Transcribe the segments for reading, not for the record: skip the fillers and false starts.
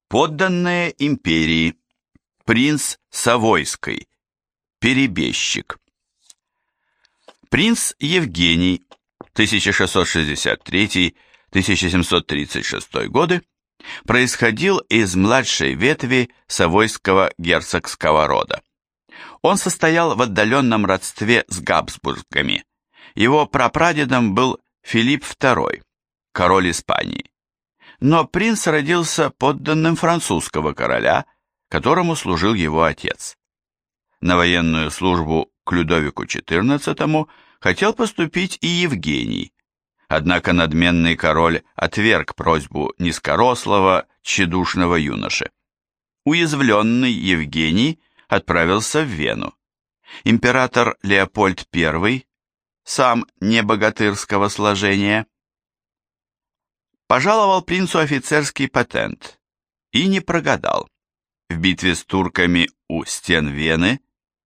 Подданные империи. Принц Савойской. Перебежчик. Принц Евгений, 1663-1736 годы, происходил из младшей ветви Савойского герцогского рода. Он состоял в отдаленном родстве с Габсбургами. Его прапрадедом был Филипп II, король Испании. Но принц родился подданным французского короля, которому служил его отец. На военную службу к Людовику XIV хотел поступить и Евгений, однако надменный король отверг просьбу низкорослого, тщедушного юноши. Уязвленный Евгений отправился в Вену. Император Леопольд I, сам не богатырского сложения, пожаловал принцу офицерский патент и не прогадал. В битве с турками у стен Вены,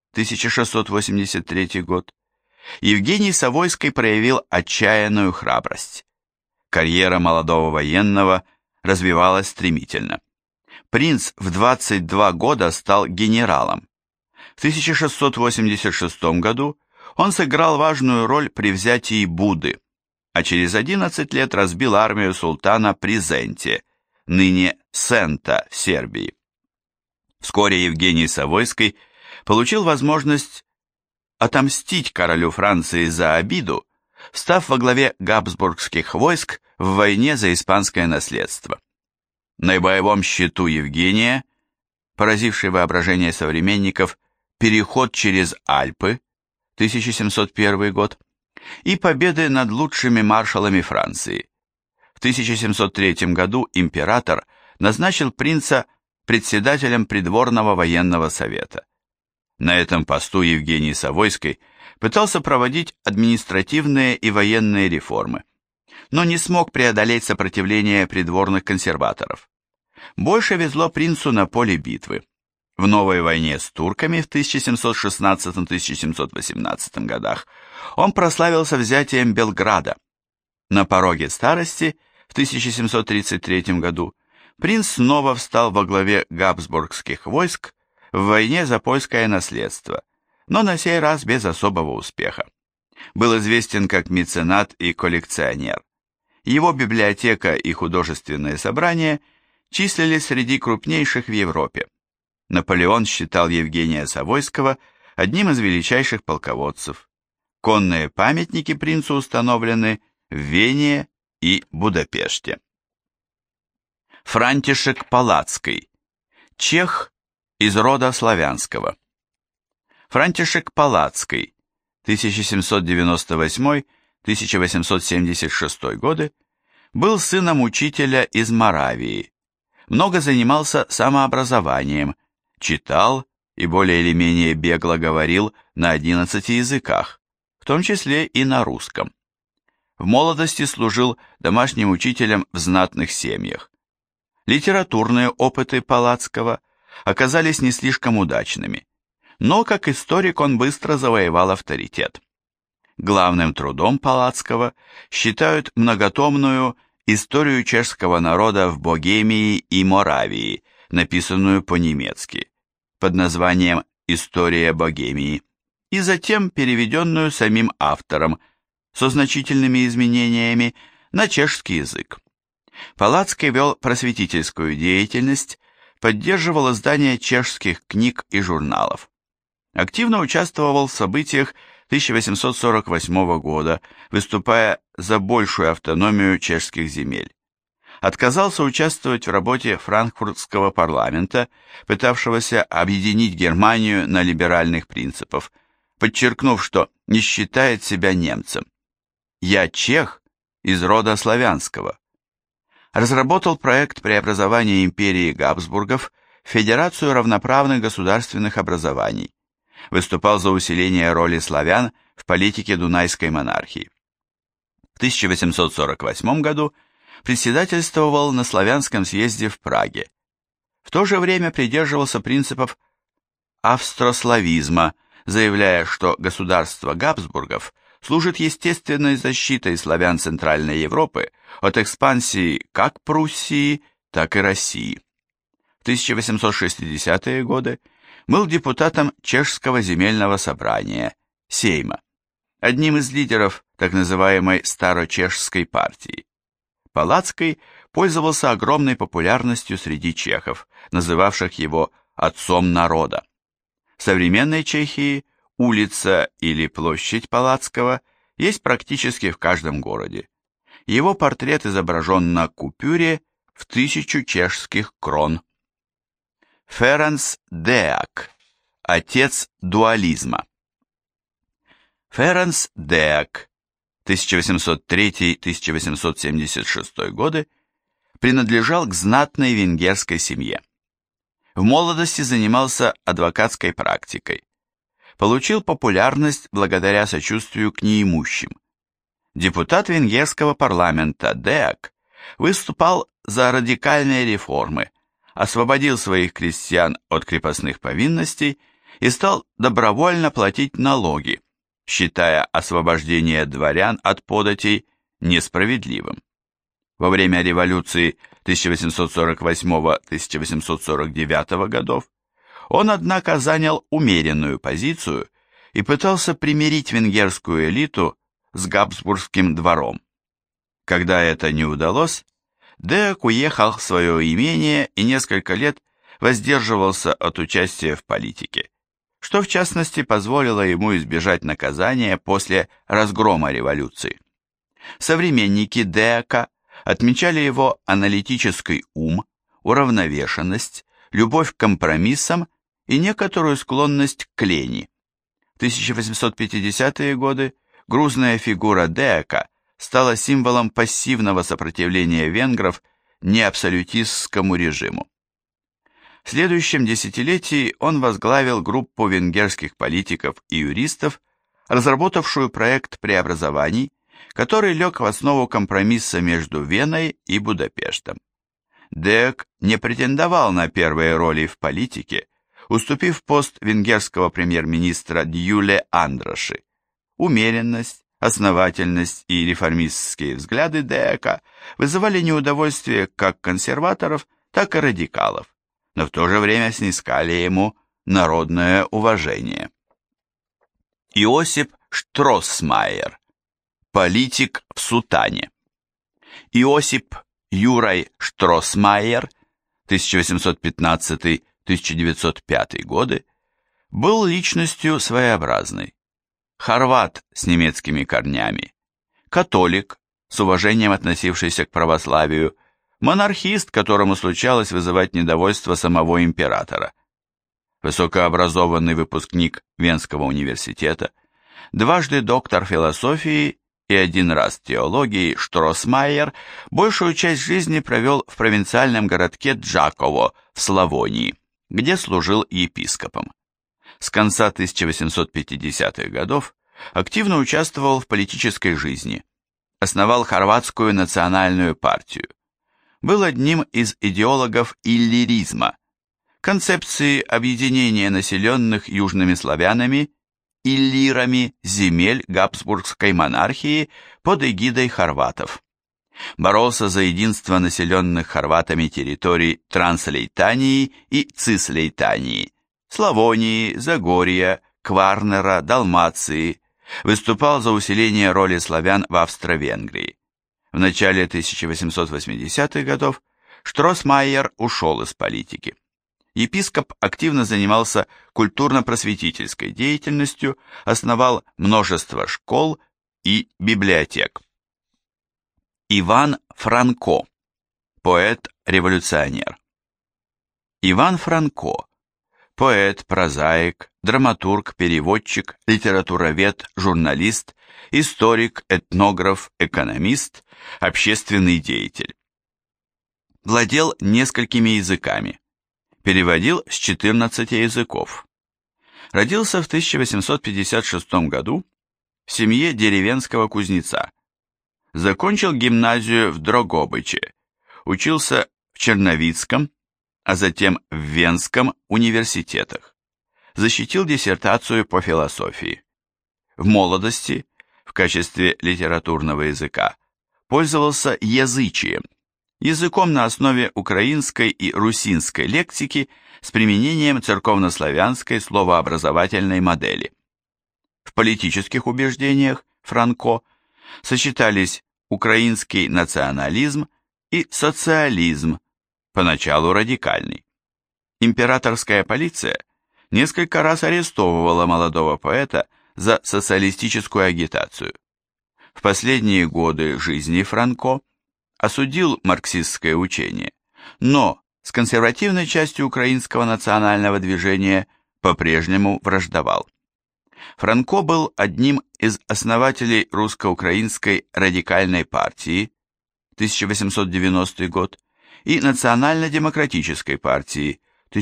1683 год, Евгений Савойский проявил отчаянную храбрость. Карьера молодого военного развивалась стремительно. Принц в 22 года стал генералом. В 1686 году он сыграл важную роль при взятии Буды, а через 11 лет разбил армию султана при Зенте, ныне Сента в Сербии. Вскоре Евгений Савойский получил возможность отомстить королю Франции за обиду, став во главе габсбургских войск в войне за испанское наследство. На боевом счету Евгения, поразивший воображение современников, переход через Альпы, 1701 год, и победы над лучшими маршалами Франции. В 1703 году император назначил принца председателем придворного военного совета. На этом посту Евгений Савойский пытался проводить административные и военные реформы, но не смог преодолеть сопротивление придворных консерваторов. Больше везло принцу на поле битвы. В новой войне с турками в 1716-1718 годах он прославился взятием Белграда. На пороге старости в 1733 году принц снова встал во главе габсбургских войск в войне за польское наследство, но на сей раз без особого успеха. Был известен как меценат и коллекционер. Его библиотека и художественные собрания числились среди крупнейших в Европе. Наполеон считал Евгения Савойского одним из величайших полководцев. Конные памятники принцу установлены в Вене и Будапеште. Франтишек Палацкий, чех из рода славянского. Франтишек Палацкий, 1798-1876 годы, был сыном учителя из Моравии. Много занимался самообразованием, читал и более или менее бегло говорил на 11 языках, в том числе и на русском. В молодости служил домашним учителем в знатных семьях. Литературные опыты Палацкого оказались не слишком удачными, но как историк он быстро завоевал авторитет. Главным трудом Палацкого считают многотомную «Историю чешского народа в Богемии и Моравии», написанную по-немецки, под названием «История Богемии», и затем переведенную самим автором, со значительными изменениями, на чешский язык. Палацкий вел просветительскую деятельность, поддерживал издание чешских книг и журналов. Активно участвовал в событиях 1848 года, выступая за большую автономию чешских земель. Отказался участвовать в работе франкфуртского парламента, пытавшегося объединить Германию на либеральных принципах, подчеркнув, что не считает себя немцем. «Я чех из рода славянского». Разработал проект преобразования империи Габсбургов в Федерацию равноправных государственных образований. Выступал за усиление роли славян в политике Дунайской монархии. В 1848 году председательствовал на славянском съезде в Праге. В то же время придерживался принципов австрославизма, заявляя, что государство Габсбургов служит естественной защитой славян Центральной Европы от экспансии как Пруссии, так и России. В 1860-е годы был депутатом Чешского земельного собрания, Сейма, одним из лидеров так называемой Старочешской партии. Палацкий пользовался огромной популярностью среди чехов, называвших его «отцом народа». В современной Чехии улица или площадь Палацкого есть практически в каждом городе. Его портрет изображен на купюре в 1000 чешских крон. Ференц Деак, отец дуализма. Ференц Деак, 1803-1876 годы, принадлежал к знатной венгерской семье. В молодости занимался адвокатской практикой. Получил популярность благодаря сочувствию к неимущим. Депутат венгерского парламента Деак выступал за радикальные реформы, освободил своих крестьян от крепостных повинностей и стал добровольно платить налоги, считая освобождение дворян от податей несправедливым. Во время революции 1848-1849 годов он, однако, занял умеренную позицию и пытался примирить венгерскую элиту с Габсбургским двором. Когда это не удалось, Деак уехал в свое имение и несколько лет воздерживался от участия в политике, что в частности позволило ему избежать наказания после разгрома революции. Современники Деака отмечали его аналитический ум, уравновешенность, любовь к компромиссам и некоторую склонность к лени. В 1850-е годы грузная фигура Деака стала символом пассивного сопротивления венгров неабсолютистскому режиму. В следующем десятилетии он возглавил группу венгерских политиков и юристов, разработавшую проект преобразований, который лег в основу компромисса между Веной и Будапештом. Деак не претендовал на первые роли в политике, уступив пост венгерского премьер-министра Дюле Андраши. Умеренность, основательность и реформистские взгляды Деака вызывали неудовольствие как консерваторов, так и радикалов, но в то же время снискали ему народное уважение. Иосип Штроссмайер, политик в сутане. Иосип Юрай Штроссмайер, 1815-1905 годы, был личностью своеобразной. Хорват с немецкими корнями, католик, с уважением относившийся к православию, монархист, которому случалось вызывать недовольство самого императора. Высокообразованный выпускник Венского университета, дважды доктор философии и один раз теологии, Штроссмайер большую часть жизни провел в провинциальном городке Джаково в Славонии, где служил епископом. С конца 1850-х годов активно участвовал в политической жизни, основал хорватскую национальную партию, был одним из идеологов иллиризма, концепции объединения населенных южными славянами, иллирами земель Габсбургской монархии под эгидой хорватов. Боролся за единство населенных хорватами территорий Транслейтании и Цислейтании, Славонии, Загорья, Кварнера, Далмации, выступал за усиление роли славян в Австро-Венгрии. В начале 1880-х годов Штроссмайер ушел из политики. Епископ активно занимался культурно-просветительской деятельностью, основал множество школ и библиотек. Иван Франко, поэт-революционер. Иван Франко, поэт, прозаик, драматург, переводчик, литературовед, журналист, историк, этнограф, экономист, общественный деятель. Владел несколькими языками. Переводил с 14 языков. Родился в 1856 году в семье деревенского кузнеца. Закончил гимназию в Дрогобыче, учился в Черновицком, а затем в Венском университетах. Защитил диссертацию по философии. В молодости, в качестве литературного языка, пользовался язычием, языком на основе украинской и русинской лексики с применением церковнославянской словообразовательной модели. В политических убеждениях Франко сочетались украинский национализм и социализм, поначалу радикальный. Императорская полиция несколько раз арестовывала молодого поэта за социалистическую агитацию. В последние годы жизни Франко осудил марксистское учение, но с консервативной частью украинского национального движения по-прежнему враждовал. Франко был одним из основателей русско-украинской радикальной партии 1890 год и национально-демократической партии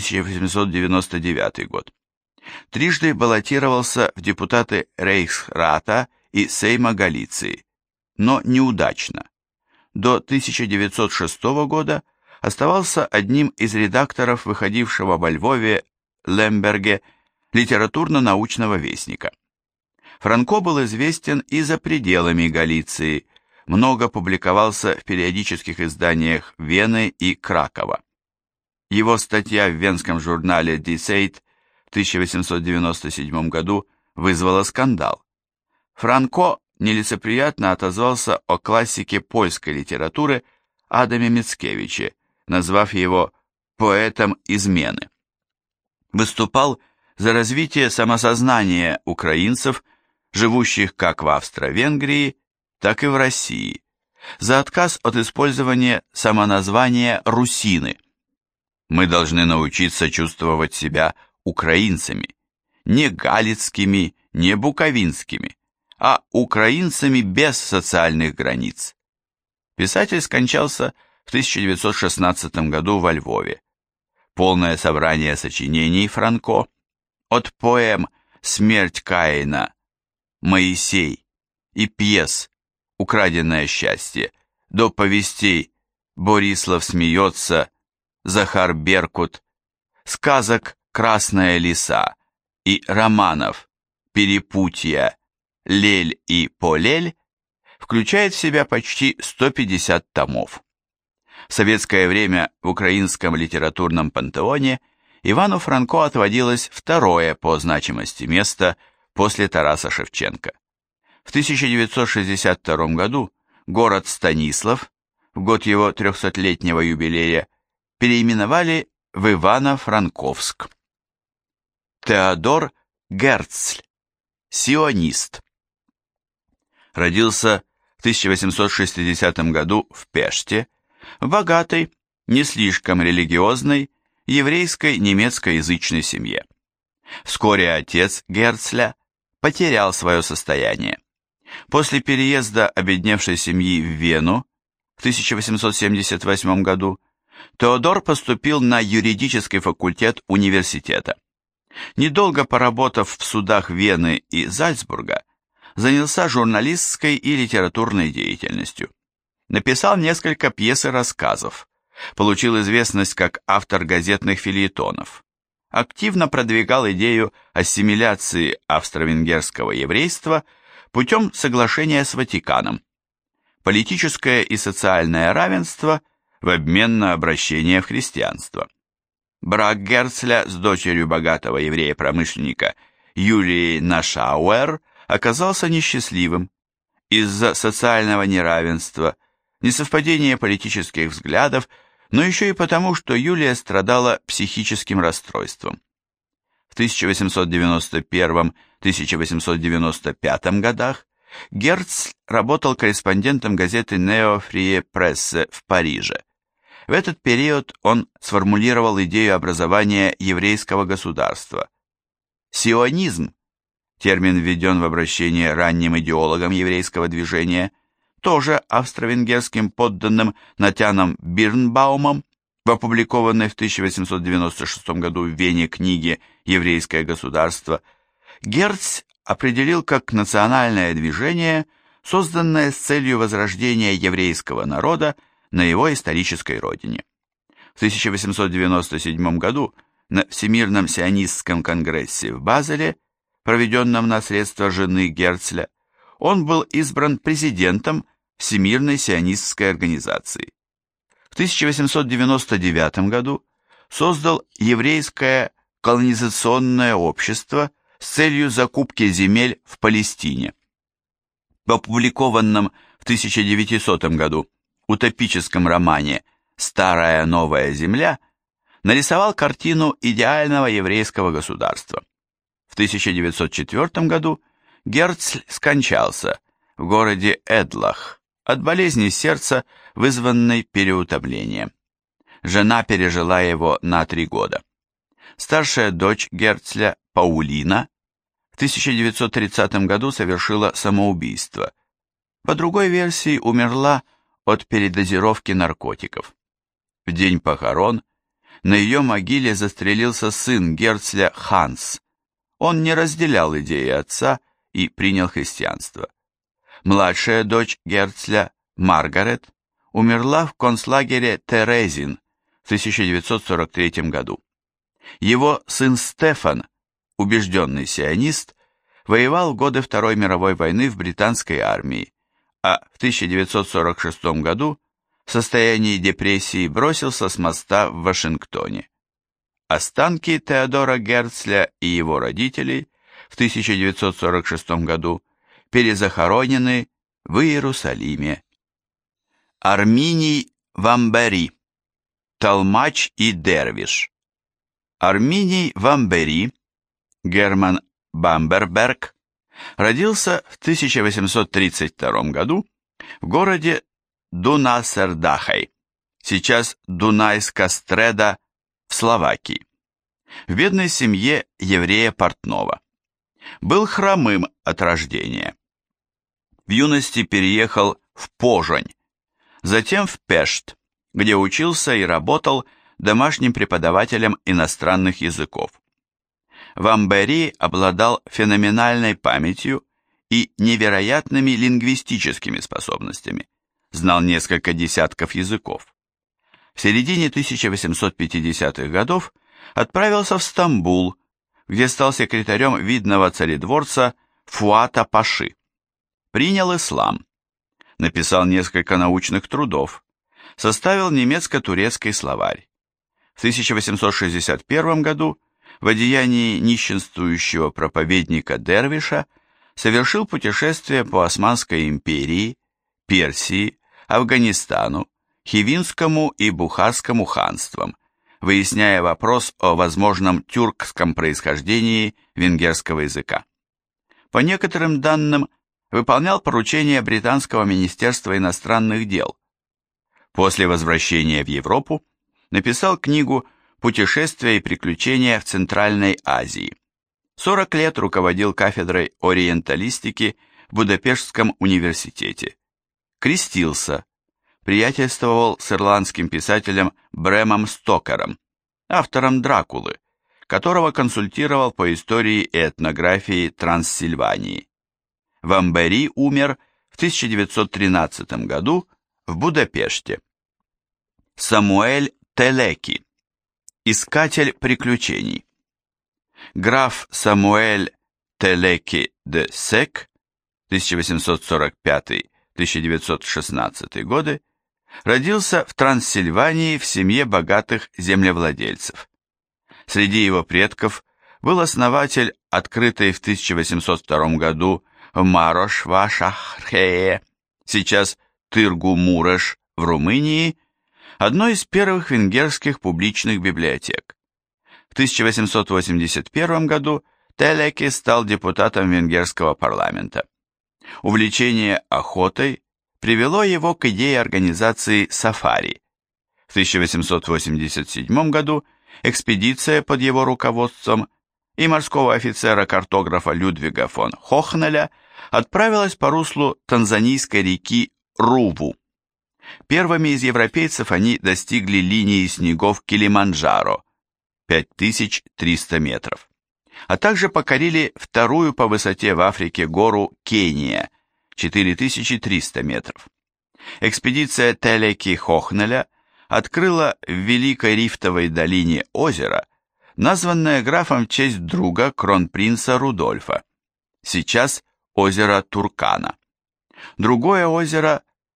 1899 год. Трижды баллотировался в депутаты Рейхсрата и Сейма Галиции, но неудачно. До 1906 года оставался одним из редакторов выходившего во Львове Лемберге литературно-научного вестника. Франко был известен и за пределами Галиции, много публиковался в периодических изданиях Вены и Кракова. Его статья в венском журнале Die Zeit в 1897 году вызвала скандал. Франко нелицеприятно отозвался о классике польской литературы Адаме Мицкевиче, назвав его «поэтом измены». Выступал за развитие самосознания украинцев, живущих как в Австро-Венгрии, так и в России, за отказ от использования самоназвания «русины». Мы должны научиться чувствовать себя украинцами, не галицкими, не буковинскими, а украинцами без социальных границ. Писатель скончался в 1916 году во Львове. Полное собрание сочинений Франко, от поэм «Смерть Каина», «Моисей» и пьес «Украденное счастье» до повестей «Борислав смеется», «Захар Беркут», сказок «Красная лиса» и романов «Перепутья», «Лель» и «Полель» включает в себя почти 150 томов. В советское время в украинском литературном пантеоне Ивану Франко отводилось второе по значимости место после Тараса Шевченко. В 1962 году город Станислав, в год его 300-летнего юбилея, переименовали в Ивано-Франковск. Теодор Герцль, сионист. Родился в 1860 году в Пеште, в богатой, не слишком религиозной, еврейской немецкоязычной семье. Вскоре отец Герцля потерял свое состояние. После переезда обедневшей семьи в Вену в 1878 году Теодор поступил на юридический факультет университета. Недолго поработав в судах Вены и Зальцбурга, занялся журналистской и литературной деятельностью. Написал несколько пьес и рассказов, получил известность как автор газетных фельетонов. Активно продвигал идею ассимиляции австро-венгерского еврейства путем соглашения с Ватиканом. Политическое и социальное равенство в обмен на обращение в христианство. Брак Герцля с дочерью богатого еврея-промышленника Юлией Нашауэр оказался несчастливым из-за социального неравенства, несовпадения политических взглядов, но еще и потому, что Юлия страдала психическим расстройством. В 1891-1895 годах Герцль работал корреспондентом газеты «Нео Фрие Прессе» в Париже. В этот период он сформулировал идею образования еврейского государства. Сионизм, термин введен в обращение ранним идеологам еврейского движения, тоже австро-венгерским подданным Натяном Бирнбаумом, в опубликованной в 1896 году в Вене книге «Еврейское государство», Герцль определил как национальное движение, созданное с целью возрождения еврейского народа на его исторической родине. В 1897 году на Всемирном сионистском конгрессе в Базеле, проведенном на средства жены Герцля, он был избран президентом Всемирной сионистской организации. В 1899 году создал еврейское колонизационное общество с целью закупки земель в Палестине. В опубликованном в 1900 году утопическом романе «Старая новая земля» нарисовал картину идеального еврейского государства. В 1904 году Герцль скончался в городе Эдлах от болезни сердца, вызванной переутомлением. Жена пережила его на 3 года. Старшая дочь Герцля, Паулина, в 1930 году совершила самоубийство. По другой версии, умерла от передозировки наркотиков. В день похорон на ее могиле застрелился сын Герцля Ханс. Он не разделял идеи отца и принял христианство. Младшая дочь Герцля, Маргарет, умерла в концлагере Терезин в 1943 году. Его сын Стефан, убежденный сионист, воевал в годы Второй мировой войны в британской армии, а в 1946 году в состоянии депрессии бросился с моста в Вашингтоне. Останки Теодора Герцля и его родителей в 1946 году перезахоронены в Иерусалиме. Арминий Вамбери, толмач и дервиш. Арминий Вамбери, Герман Бамберберг, родился в 1832 году в городе Дунасердахай, сейчас Дунайска Стреда, в Словакии, в бедной семье еврея-портного. Был хромым от рождения. В юности переехал в Пожань, затем в Пешт, где учился и работал домашним преподавателем иностранных языков. Вамбери обладал феноменальной памятью и невероятными лингвистическими способностями, знал несколько десятков языков. В середине 1850-х годов отправился в Стамбул, где стал секретарем видного царедворца Фуата Паши. Принял ислам, написал несколько научных трудов, составил немецко-турецкий словарь. В 1861 году в одеянии нищенствующего проповедника-дервиша совершил путешествие по Османской империи, Персии, Афганистану, Хивинскому и Бухарскому ханствам, выясняя вопрос о возможном тюркском происхождении венгерского языка. По некоторым данным, выполнял поручения британского министерства иностранных дел. После возвращения в Европу написал книгу «Путешествия и приключения в Центральной Азии». 40 лет руководил кафедрой ориенталистики в Будапештском университете. Крестился, приятельствовал с ирландским писателем Брэмом Стокером, автором «Дракулы», которого консультировал по истории и этнографии Транссильвании. Вамбери умер в 1913 году в Будапеште. Самуэль Телеки, искатель приключений. Граф Самуэль Телеки де Сек, 1845-1916 годы, родился в Транссильвании в семье богатых землевладельцев. Среди его предков был основатель открытой в 1802 году в Марош-Вашахрее, сейчас Тыргу-Муреш в Румынии, одной из первых венгерских публичных библиотек. В 1881 году Телеки стал депутатом венгерского парламента. Увлечение охотой привело его к идее организации сафари. В 1887 году экспедиция под его руководством и морского офицера-картографа Людвига фон Хохнеля отправилась по руслу танзанийской реки Руву. Первыми из европейцев они достигли линии снегов Килиманджаро, 5300 метров, а также покорили вторую по высоте в Африке гору Кения, 4300 метров. Экспедиция Телеки Хохнеля открыла в Великой Рифтовой долине озеро, названное графом в честь друга кронпринца Рудольфа, сейчас озеро Туркана. Другое озеро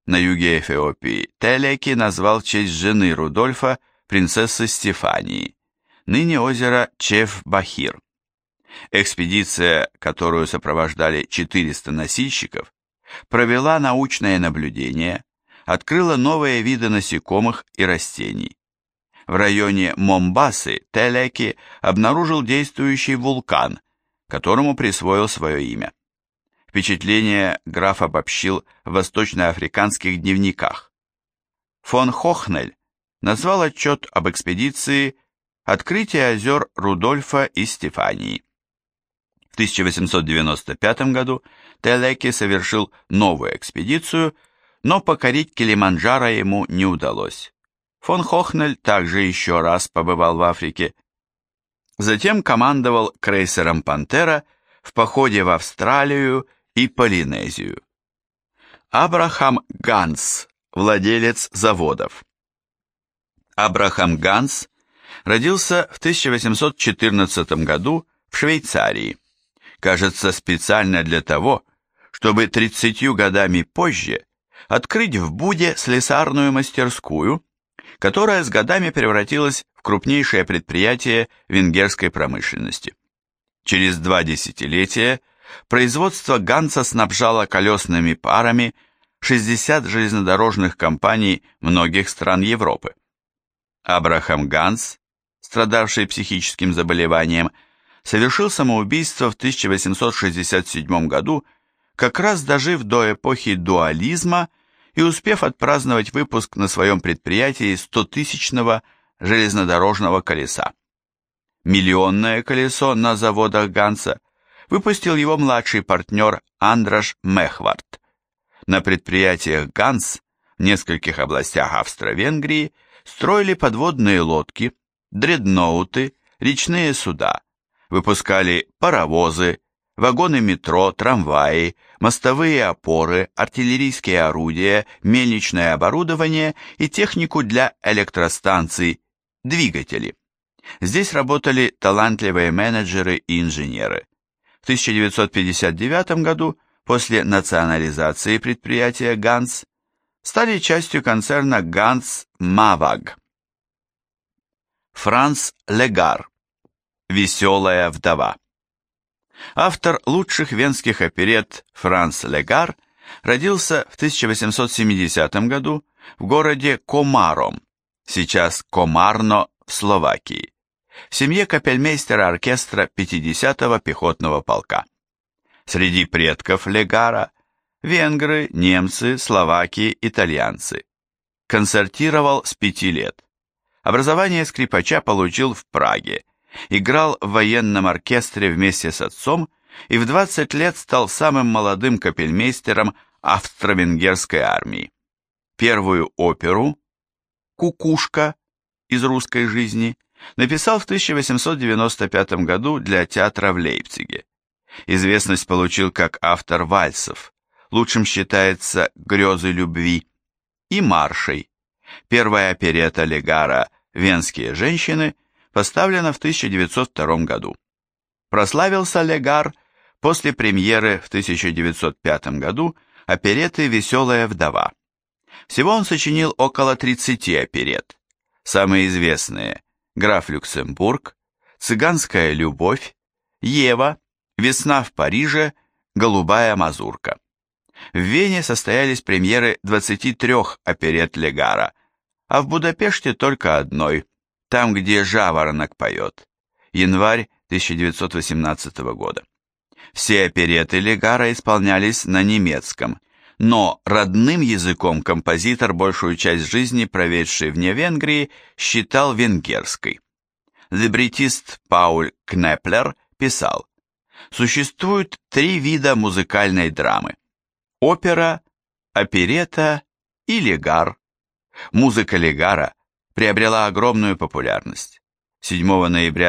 на юге Эфиопии Телеки назвал в честь жены Рудольфа, принцессы Стефании, ныне озеро Чеф-Бахир. Экспедиция, которую сопровождали 400 носильщиков, провела научное наблюдение, открыла новые виды насекомых и растений. В районе Момбасы Телеки обнаружил действующий вулкан, которому присвоил свое имя. Впечатление граф обобщил в восточноафриканских дневниках. Фон Хохнель назвал отчет об экспедиции «Открытие озер Рудольфа и Стефании». В 1895 году Телеки совершил новую экспедицию, но покорить Килиманджаро ему не удалось. Фон Хохнель также еще раз побывал в Африке. Затем командовал крейсером «Пантера» в походе в Австралию и Полинезию. Абрахам Ганс, владелец заводов. Абрахам Ганс родился в 1814 году в Швейцарии. Кажется, специально для того, чтобы 30 годами позже открыть в Буде слесарную мастерскую, которая с годами превратилась в крупнейшее предприятие венгерской промышленности. Через 2 десятилетия производство Ганса снабжало колесными парами 60 железнодорожных компаний многих стран Европы. Абрахам Ганс, страдавший психическим заболеванием, совершил самоубийство в 1867 году, как раз дожив до эпохи дуализма и успев отпраздновать выпуск на своем предприятии 100-тысячного железнодорожного колеса. Миллионное колесо на заводах Ганса выпустил его младший партнер Андраш Мехвард. На предприятиях Ганс в нескольких областях Австро-Венгрии строили подводные лодки, дредноуты, речные суда, выпускали паровозы, вагоны метро, трамваи, мостовые опоры, артиллерийские орудия, мельничное оборудование и технику для электростанций, двигатели. Здесь работали талантливые менеджеры и инженеры. В 1959 году, после национализации предприятия Ганс, стали частью концерна Ганс-Маваг. Франц Легар. «Веселая вдова». Автор лучших венских оперетт Франц Легар родился в 1870 году в городе Комаром, сейчас Комарно в Словакии, в семье капельмейстера оркестра 50-го пехотного полка. Среди предков Легара венгры, немцы, словаки, итальянцы. Концертировал с 5 лет. Образование скрипача получил в Праге, играл в военном оркестре вместе с отцом и в 20 лет стал самым молодым капельмейстером австро-венгерской армии. Первую оперу «Кукушка» из русской жизни написал в 1895 году для театра в Лейпциге. Известность получил как автор вальсов, лучшим считается «Грезы любви», и маршей. Первая оперетта Легара «Венские женщины» поставлена в 1902 году. Прославился Легар после премьеры в 1905 году оперетты «Веселая вдова». Всего он сочинил около 30 оперетт. Самые известные «Граф Люксембург», «Цыганская любовь», «Ева», «Весна в Париже», «Голубая мазурка». В Вене состоялись премьеры 23 оперетт Легара, а в Будапеште только одной, там, где жаворонок поет, январь 1918 года. Все оперетты Легара исполнялись на немецком, но родным языком композитор, большую часть жизни проведший вне Венгрии, считал венгерской. Либретист Пауль Кнеплер писал: «Существует 3 вида музыкальной драмы: опера, оперетта и Легар». Музыка Легара приобрела огромную популярность. 7 ноября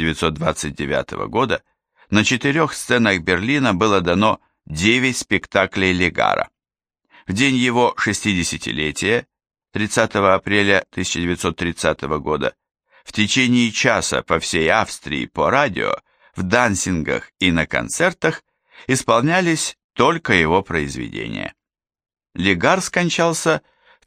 1929 года на 4 сценах Берлина было дано 9 спектаклей Легара. В день его 60-летия, 30 апреля 1930 года, в течение часа по всей Австрии по радио, в дансингах и на концертах исполнялись только его произведения. Лигар скончался в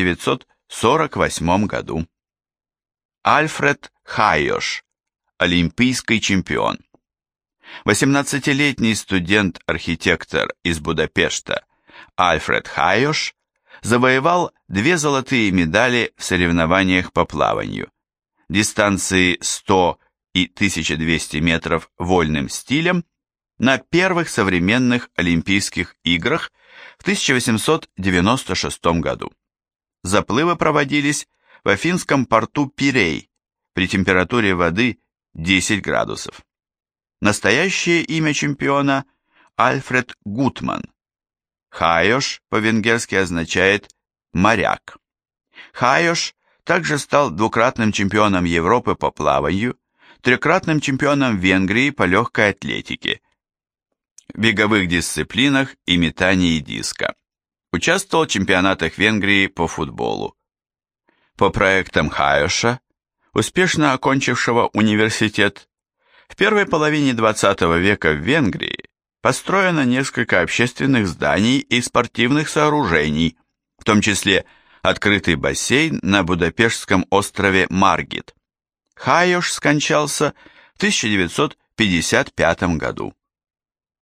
1948 году. Альфред Хайош, олимпийский чемпион. 18-летний студент-архитектор из Будапешта Альфред Хайош завоевал 2 золотые медали в соревнованиях по плаванию. Дистанции 100 и 1200 метров вольным стилем на первых современных Олимпийских играх в 1896 году. Заплывы проводились в афинском порту Пирей при температуре воды 10 градусов. Настоящее имя чемпиона Альфред Гутман. Хайош по-венгерски означает «моряк». Хайош также стал 2-кратным чемпионом Европы по плаванию, 3-кратным чемпионом Венгрии по легкой атлетике, беговых дисциплинах и метании диска. Участвовал в чемпионатах Венгрии по футболу. По проектам Хайоша, успешно окончившего университет, в первой половине XX века в Венгрии построено несколько общественных зданий и спортивных сооружений, в том числе открытый бассейн на будапештском острове Маргит. Хайош скончался в 1955 году.